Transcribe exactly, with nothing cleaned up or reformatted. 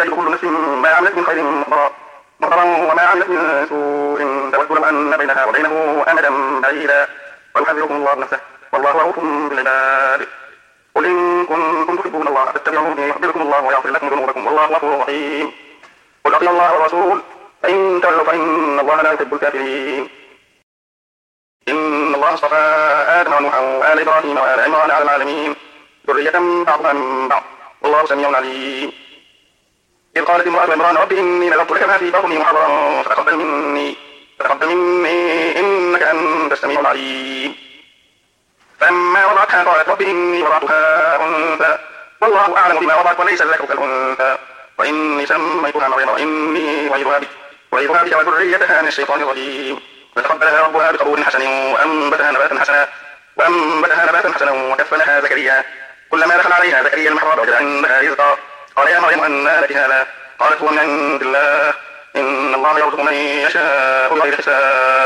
تجد كل نفس ما عملت من خير محضرا محضرا وما عملت من سوء تود لو أن بينها وبينه أمدا بعيدا ويحذركم الله نفسه والله رؤوف بالعباد. قل إن كنتم تحبون الله فاتبعوني يحببكم الله ويغفر لكم ذنوبكم والله غفور رحيم. قل أطيعوا الله والرسول فإن تولوا فإن الله لا يحب الكافرين. إن الله اصطفى آدم ونوحا وآل إبراهيم وآل عمران على العالمين ذرية بعضها من بعض والله سميع عليم. إذ قالت امرأة عمران رب إني نذرت لك ما في بطني محررا فتقبل مني فتقبل مني إنك أنت السميع العليم. فلما وضعتها قالت رب إني وضعتها أنثى والله أعلم بما وضعت وليس الذكر كالأنثى وإني سميتها مريم وإني أعيذها بك وأعيذها بك وذريتها من الشيطان الرجيم. فتقبلها ربها بقبول حسن وأنبتها نباتا حسنا وأنبتها نباتا حسنا وكفلها زكريا كلما دخل عليها زكريا المحراب وجد عندها رزقا قال يا مريم أنى لك هذا قالت هو من عند الله إن الله يرزق من يشاء بغير حساب.